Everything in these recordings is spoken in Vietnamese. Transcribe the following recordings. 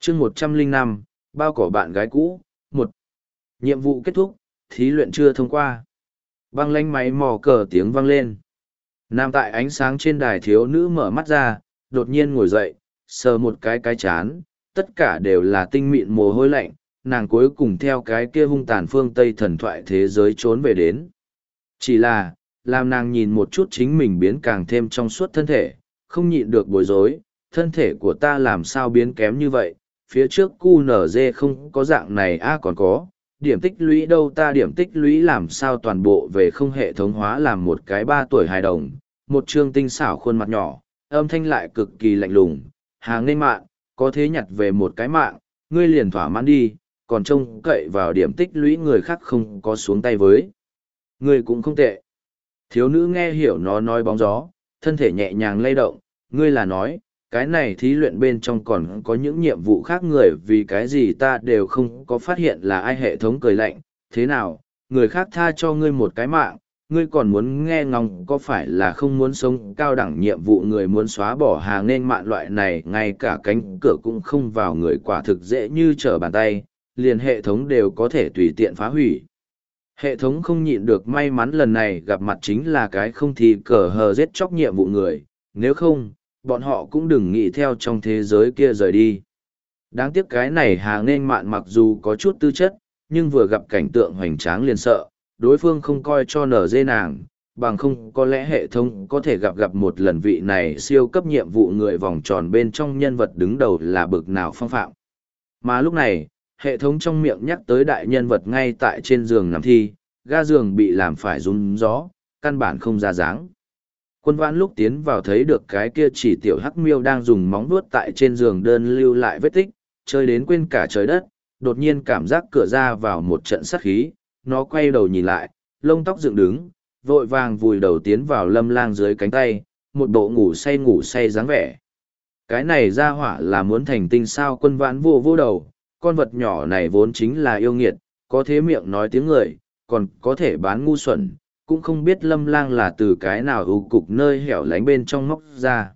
chương 105, bao cỏ bạn gái cũ, một. Nhiệm vụ kết thúc, thí luyện chưa thông qua. Băng lanh máy mò cờ tiếng vang lên. Nằm tại ánh sáng trên đài thiếu nữ mở mắt ra, đột nhiên ngồi dậy, sờ một cái chán, tất cả đều là tinh mịn mồ hôi lạnh, nàng cuối cùng theo cái kia hung tàn phương Tây thần thoại thế giới trốn về đến. Chỉ là, làm nàng nhìn một chút chính mình biến càng thêm trong suốt thân thể, không nhịn được bối rối, thân thể của ta làm sao biến kém như vậy, phía trước QNZ không có dạng này còn có, điểm tích lũy đâu ta điểm tích lũy làm sao toàn bộ về không hệ thống hóa làm một cái 3 tuổi hài đồng, một trương tinh xảo khuôn mặt nhỏ, âm thanh lại cực kỳ lạnh lùng, hàng nên mạng, có thế nhặt về một cái mạng, ngươi liền thỏa mãn đi, còn trông cậy vào điểm tích lũy người khác không có xuống tay với. Ngươi cũng không tệ. Thiếu nữ nghe hiểu nó nói bóng gió, thân thể nhẹ nhàng lay động, ngươi là nói, cái này thí luyện bên trong còn có những nhiệm vụ khác người vì cái gì ta đều không có phát hiện là ai. Hệ thống cười lạnh, thế nào, người khác tha cho ngươi một cái mạng, ngươi còn muốn nghe ngóng có phải là không muốn sống cao đẳng nhiệm vụ người muốn xóa bỏ hàng nên mạng loại này ngay cả cánh cửa cũng không vào người quả thực dễ như trở bàn tay, liền hệ thống đều có thể tùy tiện phá hủy. Hệ thống không nhịn được may mắn lần này gặp mặt chính là cái không thì cờ hờ giết chóc nhiệm vụ người, nếu không, bọn họ cũng đừng nghĩ theo trong thế giới kia rời đi. Đáng tiếc cái này hàng nên mạn mặc dù có chút tư chất, nhưng vừa gặp cảnh tượng hoành tráng liền sợ, đối phương không coi cho nở dê nàng, bằng không có lẽ hệ thống có thể gặp một lần vị này siêu cấp nhiệm vụ người vòng tròn bên trong nhân vật đứng đầu là bực nào phong phạm. Mà lúc này, hệ thống trong miệng nhắc tới đại nhân vật ngay tại trên giường nằm thi, ga giường bị làm phải rung gió, căn bản không ra dáng. Quân Vãn lúc tiến vào thấy được cái kia chỉ tiểu hắc miêu đang dùng móng vuốt tại trên giường đơn lưu lại vết tích, chơi đến quên cả trời đất, đột nhiên cảm giác cửa ra vào một trận sát khí, nó quay đầu nhìn lại, lông tóc dựng đứng, vội vàng vùi đầu tiến vào Lâm Lang dưới cánh tay, một bộ ngủ say dáng vẻ. Cái này ra hỏa là muốn thành tinh sao? Quân Vãn vô đầu, con vật nhỏ này vốn chính là yêu nghiệt, có thế miệng nói tiếng người, còn có thể bán ngu xuẩn, cũng không biết Lâm Lang là từ cái nào ưu cục nơi hẻo lánh bên trong móc ra.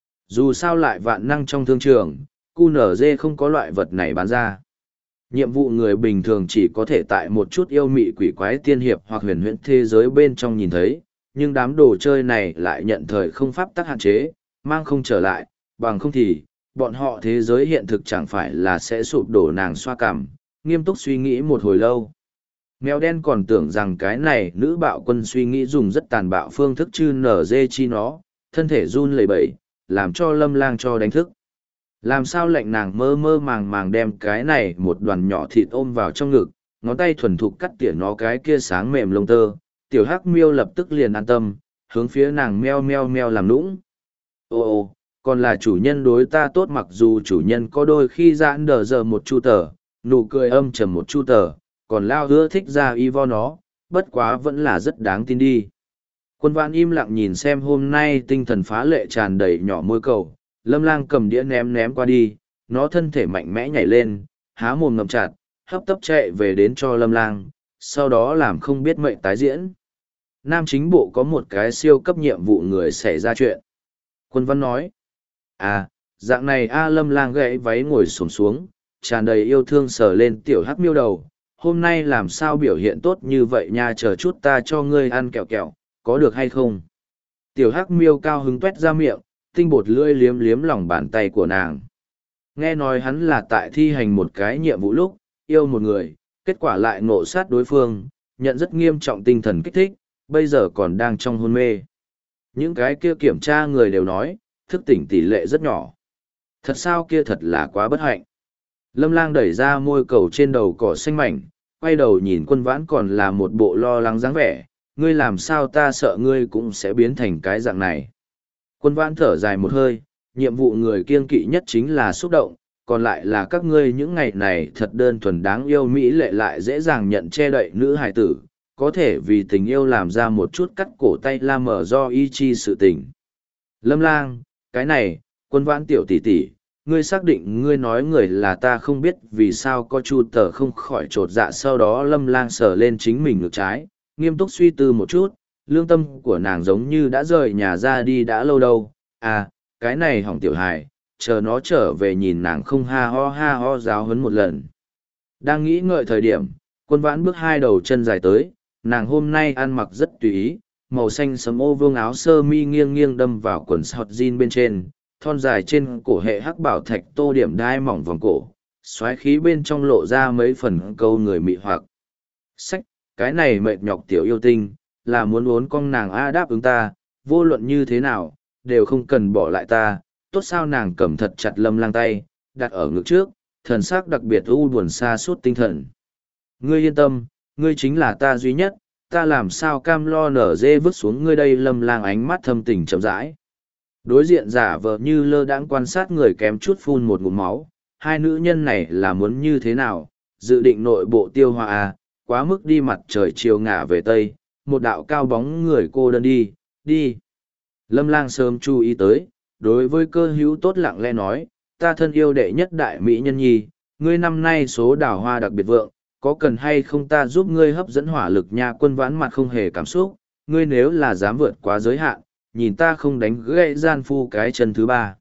Dù sao lại vạn năng trong thương trường, QNZ không có loại vật này bán ra. Nhiệm vụ người bình thường chỉ có thể tại một chút yêu mị quỷ quái tiên hiệp hoặc huyền huyễn thế giới bên trong nhìn thấy, nhưng đám đồ chơi này lại nhận thời không pháp tắc hạn chế, mang không trở lại, bằng không thì, bọn họ thế giới hiện thực chẳng phải là sẽ sụp đổ. Nàng xoa cằm, nghiêm túc suy nghĩ một hồi lâu. Mèo đen còn tưởng rằng cái này nữ bạo quân suy nghĩ dùng rất tàn bạo phương thức chư nở dê chi nó, thân thể run lẩy bẩy, làm cho Lâm Lang cho đánh thức. Làm sao lệnh nàng mơ màng đem cái này một đoàn nhỏ thịt ôm vào trong ngực, ngón tay thuần thục cắt tỉa nó cái kia sáng mềm lông tơ, tiểu hắc miêu lập tức liền an tâm, hướng phía nàng meo làm nũng. Ô, còn là chủ nhân đối ta tốt, mặc dù chủ nhân có đôi khi giãn đờ giờ một chu tờ, nụ cười âm trầm một chu tờ, còn lao ưa thích ra y vo nó, bất quá vẫn là rất đáng tin đi. Quân Vãn im lặng nhìn xem hôm nay tinh thần phá lệ tràn đầy nhỏ môi cầu, Lâm Lang cầm đĩa ném qua đi, nó thân thể mạnh mẽ nhảy lên, há mồm ngậm chặt, hấp tấp chạy về đến cho Lâm Lang, sau đó làm không biết mệnh tái diễn. Nam chính bộ có một cái siêu cấp nhiệm vụ người xảy ra chuyện. Quân Văn nói, dạng này Lâm Lang gãy váy ngồi xổm xuống, tràn đầy yêu thương sờ lên tiểu hắc miêu đầu, hôm nay làm sao biểu hiện tốt như vậy nha, chờ chút ta cho ngươi ăn kẹo, có được hay không? Tiểu hắc miêu cao hứng tuét ra miệng, tinh bột lưỡi liếm lòng bàn tay của nàng. Nghe nói hắn là tại thi hành một cái nhiệm vụ lúc, yêu một người, kết quả lại ngộ sát đối phương, nhận rất nghiêm trọng tinh thần kích thích, bây giờ còn đang trong hôn mê. Những cái kia kiểm tra người đều nói, thức tỉnh tỷ lệ rất nhỏ. Thật sao? Kia thật là quá bất hạnh. Lâm Lang đẩy ra môi cầu trên đầu cỏ xanh mảnh, quay đầu nhìn Quân Vãn còn là một bộ lo lắng dáng vẻ, ngươi làm sao? Ta sợ ngươi cũng sẽ biến thành cái dạng này. Quân Vãn thở dài một hơi, nhiệm vụ người kiêng kỵ nhất chính là xúc động, còn lại là các ngươi những ngày này thật đơn thuần đáng yêu mỹ lệ lại dễ dàng nhận che đậy nữ hài tử, có thể vì tình yêu làm ra một chút cắt cổ tay la mở do ý chi sự tình. Lâm Lang, cái này, Quân Vãn tiểu tỷ tỷ, ngươi xác định ngươi nói người là ta không biết vì sao có chu tờ không khỏi trột dạ. Sau đó Lâm Lang sờ lên chính mình ngực trái, nghiêm túc suy tư một chút, lương tâm của nàng giống như đã rời nhà ra đi đã lâu đâu. Cái này hỏng tiểu hài, chờ nó trở về nhìn nàng không ha ho giáo huấn một lần. Đang nghĩ ngợi thời điểm, Quân Vãn bước hai đầu chân dài tới, nàng hôm nay ăn mặc rất tùy ý, màu xanh sẫm ô vương áo sơ mi nghiêng nghiêng đâm vào quần sọt jean bên trên, thon dài trên cổ hệ hắc bảo thạch tô điểm đai mỏng vòng cổ, xoáy khí bên trong lộ ra mấy phần câu người mị hoặc. Sách, cái này mệt nhọc tiểu yêu tinh, là muốn uốn cong nàng đáp ứng ta, vô luận như thế nào, đều không cần bỏ lại ta, tốt sao. Nàng cầm thật chặt Lâm Lang tay, đặt ở ngực trước, thần sắc đặc biệt u buồn xa suốt tinh thần. Ngươi yên tâm, ngươi chính là ta duy nhất, ta làm sao cam lo nở dê vứt xuống ngươi đây. Lâm Lang ánh mắt thâm tình chậm rãi. Đối diện giả vờ như lơ đãng quan sát người kém chút phun một ngụm máu, hai nữ nhân này là muốn như thế nào, dự định nội bộ tiêu hóa à, quá mức đi mặt trời chiều ngả về tây, một đạo cao bóng người cô đơn đi. Lâm Lang sớm chú ý tới, đối với Cơ Hữu tốt lặng lẽ nói, ta thân yêu đệ nhất đại mỹ nhân nhi, ngươi năm nay số đào hoa đặc biệt vượng, có cần hay không ta giúp ngươi hấp dẫn hỏa lực nha. Quân Vãn mặt không hề cảm xúc, ngươi nếu là dám vượt quá giới hạn, nhìn ta không đánh gãy gian phu cái chân thứ ba.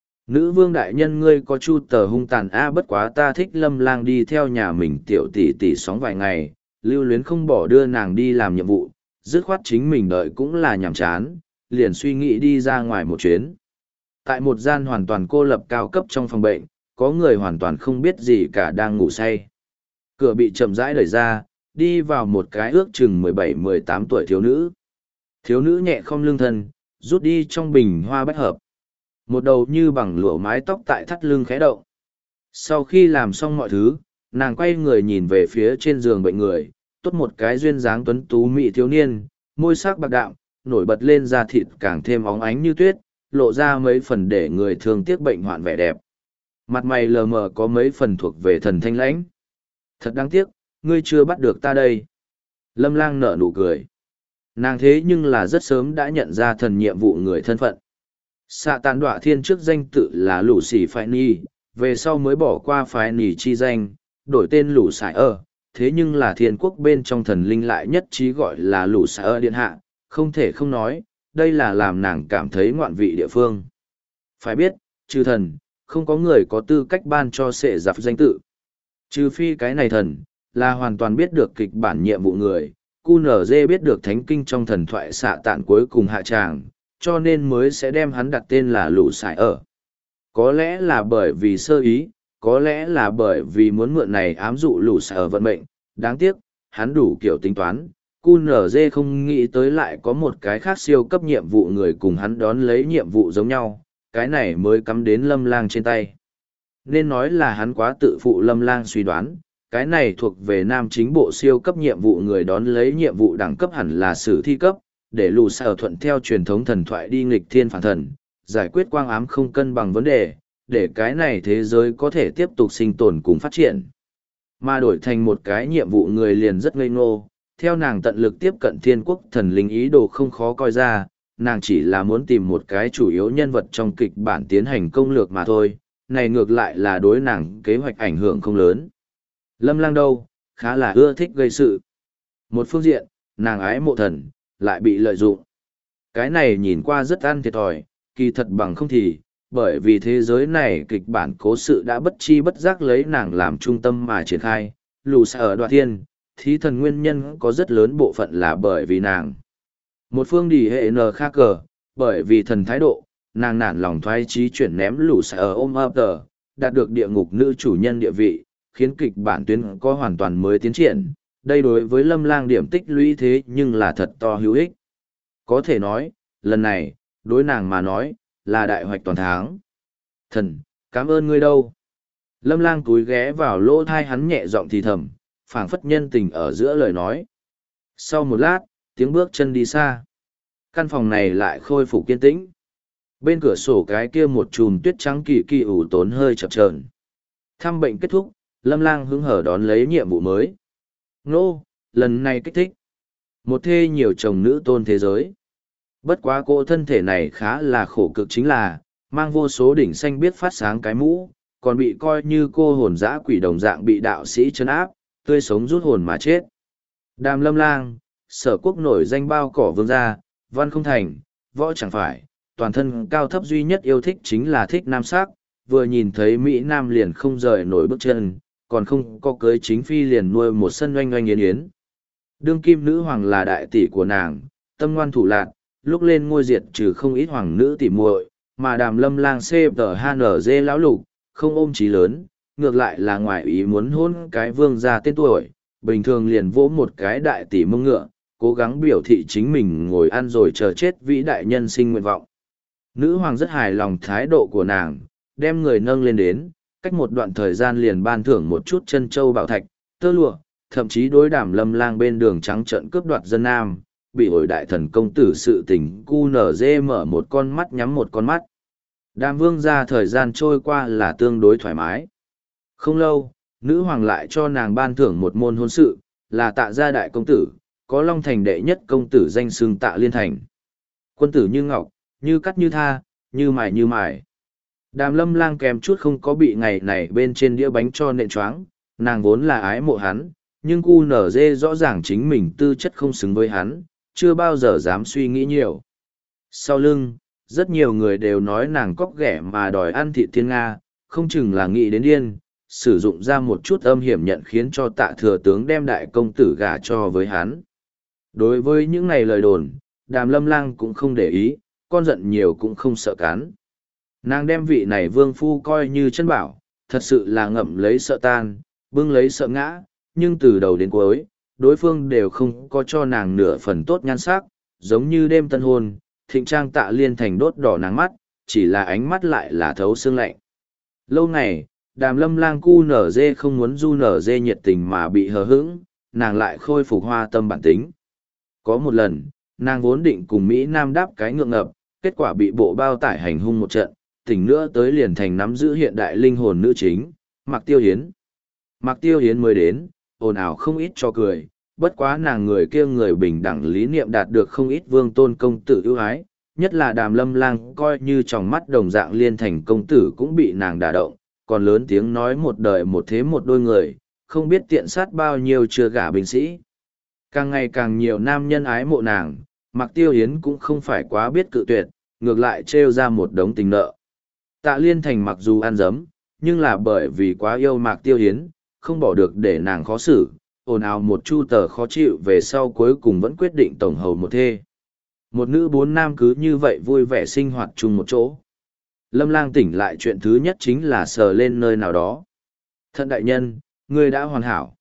Nữ vương đại nhân ngươi có chu tờ hung tàn bất quá ta thích. Lâm Lang đi theo nhà mình tiểu tỷ tỷ sóng vài ngày, lưu luyến không bỏ đưa nàng đi làm nhiệm vụ, dứt khoát chính mình đợi cũng là nhàm chán, liền suy nghĩ đi ra ngoài một chuyến. Tại một gian hoàn toàn cô lập cao cấp trong phòng bệnh, có người hoàn toàn không biết gì cả đang ngủ say. Cửa bị chậm rãi đẩy ra, đi vào một cái ước chừng 17-18 tuổi thiếu nữ. Thiếu nữ nhẹ không lưng thân, rút đi trong bình hoa bách hợp. Một đầu như bằng lụa mái tóc tại thắt lưng khẽ động. Sau khi làm xong mọi thứ, nàng quay người nhìn về phía trên giường bệnh người, tốt một cái duyên dáng tuấn tú mỹ thiếu niên, môi sắc bạc đạm, nổi bật lên da thịt càng thêm óng ánh như tuyết, lộ ra mấy phần để người thường tiếc bệnh hoạn vẻ đẹp. Mặt mày lờ mờ có mấy phần thuộc về thần thanh lãnh. Thật đáng tiếc, ngươi chưa bắt được ta đây. Lâm Lang nở nụ cười. Nàng thế nhưng là rất sớm đã nhận ra thần nhiệm vụ người thân phận. Xạ Tàn Đọa Thiên trước danh tự là Lũ Xỉ Phái Ni, về sau mới bỏ qua Phái Ni chi danh, đổi tên Lũ Sải Ơ, thế nhưng là thiên quốc bên trong thần linh lại nhất trí gọi là Lũ Sải Ơ điện hạ, không thể không nói, đây là làm nàng cảm thấy ngoạn vị địa phương. Phải biết, trừ thần, không có người có tư cách ban cho sệ giặc danh tự. Trừ phi cái này thần, là hoàn toàn biết được kịch bản nhiệm vụ người, QNZ biết được thánh kinh trong thần thoại xạ tạn cuối cùng hạ tràng, cho nên mới sẽ đem hắn đặt tên là Lũ Sải Ở. Có lẽ là bởi vì sơ ý, có lẽ là bởi vì muốn mượn này ám dụ Lũ Sải Ở vận mệnh, đáng tiếc, hắn đủ kiểu tính toán. QNZ không nghĩ tới lại có một cái khác siêu cấp nhiệm vụ người cùng hắn đón lấy nhiệm vụ giống nhau, cái này mới cắm đến Lâm Lang trên tay. Nên nói là hắn quá tự phụ. Lâm Lang suy đoán, cái này thuộc về nam chính bộ siêu cấp nhiệm vụ người đón lấy nhiệm vụ đẳng cấp hẳn là sử thi cấp, để Lũ Sở thuận theo truyền thống thần thoại đi nghịch thiên phản thần, giải quyết quang ám không cân bằng vấn đề, để cái này thế giới có thể tiếp tục sinh tồn cùng phát triển. Mà đổi thành một cái nhiệm vụ người liền rất ngây ngô, theo nàng tận lực tiếp cận thiên quốc thần linh ý đồ không khó coi ra, nàng chỉ là muốn tìm một cái chủ yếu nhân vật trong kịch bản tiến hành công lược mà thôi, này ngược lại là đối nàng kế hoạch ảnh hưởng không lớn. Lâm Lang đâu, khá là ưa thích gây sự. Một phương diện, nàng ái mộ thần, lại bị lợi dụng. Cái này nhìn qua rất ăn thiệt thòi, kỳ thật bằng không thì, bởi vì thế giới này kịch bản cố sự đã bất chi bất giác lấy nàng làm trung tâm mà triển khai, Lũ Sở Đoạt Thiên, thí thần nguyên nhân có rất lớn bộ phận là bởi vì nàng. Một phương đỉ hệ nờ kha cờ, bởi vì thần thái độ, nàng nản lòng thoái chí chuyển ném Lũ Sở ôm ấp tờ, đạt được địa ngục nữ chủ nhân địa vị, khiến kịch bản tuyến có hoàn toàn mới tiến triển. Đây đối với Lâm Lang điểm tích lũy thế nhưng là thật to hữu ích. Có thể nói, lần này, đối nàng mà nói, là đại hoạch toàn thắng. Thần, cảm ơn ngươi đâu. Lâm Lang cúi ghé vào lỗ thai hắn nhẹ giọng thì thầm, phảng phất nhân tình ở giữa lời nói. Sau một lát, tiếng bước chân đi xa. Căn phòng này lại khôi phục kiên tĩnh. Bên cửa sổ cái kia một chùm tuyết trắng kỳ kỳ ủ tốn hơi chập chờn. Thăm bệnh kết thúc, Lâm Lang hứng hở đón lấy nhiệm vụ mới. Nô, lần này kích thích. Một thê nhiều chồng nữ tôn thế giới. Bất quá cô thân thể này khá là khổ cực chính là, mang vô số đỉnh xanh biết phát sáng cái mũ, còn bị coi như cô hồn dã quỷ đồng dạng bị đạo sĩ trấn áp, tươi sống rút hồn mà chết. Đàm Lâm Lang, Sở Quốc nổi danh bao cỏ vương gia, văn không thành, võ chẳng phải, toàn thân cao thấp duy nhất yêu thích chính là thích nam sắc, vừa nhìn thấy Mỹ Nam liền không rời nổi bước chân, còn không có cưới chính phi liền nuôi một sân oanh oanh yến yến. Đương kim nữ hoàng là đại tỷ của nàng, tâm ngoan thủ lạn, lúc lên ngôi diệt trừ không ít hoàng nữ tỷ muội, mà Đàm Lâm Lang CTHNG lão lục, không ôm chí lớn, ngược lại là ngoài ý muốn hôn cái vương gia tên tuổi, bình thường liền vỗ một cái đại tỷ mông ngựa, cố gắng biểu thị chính mình ngồi ăn rồi chờ chết vĩ đại nhân sinh nguyện vọng. Nữ hoàng rất hài lòng thái độ của nàng, đem người nâng lên đến, cách một đoạn thời gian liền ban thưởng một chút chân châu bảo thạch, tơ lụa, thậm chí đối Đàm Lâm Lang bên đường trắng trợn cướp đoạt dân nam, bị ổi đại thần công tử sự tình QNZ mở một con mắt nhắm một con mắt. Đàm vương ra thời gian trôi qua là tương đối thoải mái. Không lâu, nữ hoàng lại cho nàng ban thưởng một môn hôn sự, là Tạ gia đại công tử, có Long Thành đệ nhất công tử danh xưng Tạ Liên Thành. Quân tử như ngọc, như cắt như tha, như mài như mài. Đàm Lâm Lang kèm chút không có bị ngày này bên trên đĩa bánh cho nện choáng, nàng vốn là ái mộ hắn, nhưng QNZ rõ ràng chính mình tư chất không xứng với hắn, chưa bao giờ dám suy nghĩ nhiều. Sau lưng, rất nhiều người đều nói nàng cóc ghẻ mà đòi ăn thịt thiên Nga, không chừng là nghĩ đến điên, sử dụng ra một chút âm hiểm nhận khiến cho Tạ thừa tướng đem đại công tử gả cho với hắn. Đối với những này lời đồn, Đàm Lâm Lang cũng không để ý, con giận nhiều cũng không sợ cắn. Nàng đem vị này vương phu coi như chân bảo, thật sự là ngậm lấy sợ tan, bưng lấy sợ ngã, nhưng từ đầu đến cuối, đối phương đều không có cho nàng nửa phần tốt nhan sắc, giống như đêm tân hôn, thịnh trang Tạ Liên Thành đốt đỏ nắng mắt, chỉ là ánh mắt lại là thấu xương lạnh. Lâu ngày, Đàm Lâm Lang cu nở dê không muốn du nở dê nhiệt tình mà bị hờ hững, nàng lại khôi phục hoa tâm bản tính. Có một lần, nàng vốn định cùng Mỹ Nam đáp cái ngượng ngập, kết quả bị bộ bao tải hành hung một trận, tỉnh nữa tới liền thành nắm giữ hiện đại linh hồn nữ chính, Mạc Tiêu Hiến. Mạc Tiêu Hiến mới đến, ồn ào không ít cho cười, bất quá nàng người kia người bình đẳng lý niệm đạt được không ít vương tôn công tử ưu ái, nhất là Đàm Lâm Lang coi như trong mắt đồng dạng Liên Thành công tử cũng bị nàng đả động, còn lớn tiếng nói một đời một thế một đôi người, không biết tiện sát bao nhiêu chưa gả binh sĩ. Càng ngày càng nhiều nam nhân ái mộ nàng, Mạc Tiêu Hiến cũng không phải quá biết cự tuyệt, ngược lại trêu ra một đống tình nợ. Tạ Liên Thành mặc dù ăn dấm, nhưng là bởi vì quá yêu Mạc Tiêu Hiến, không bỏ được để nàng khó xử, ồn ào một chu tờ khó chịu về sau cuối cùng vẫn quyết định tổng hầu một thê. Một nữ bốn nam cứ như vậy vui vẻ sinh hoạt chung một chỗ. Lâm Lang tỉnh lại chuyện thứ nhất chính là sờ lên nơi nào đó. Thận đại nhân, ngươi đã hoàn hảo.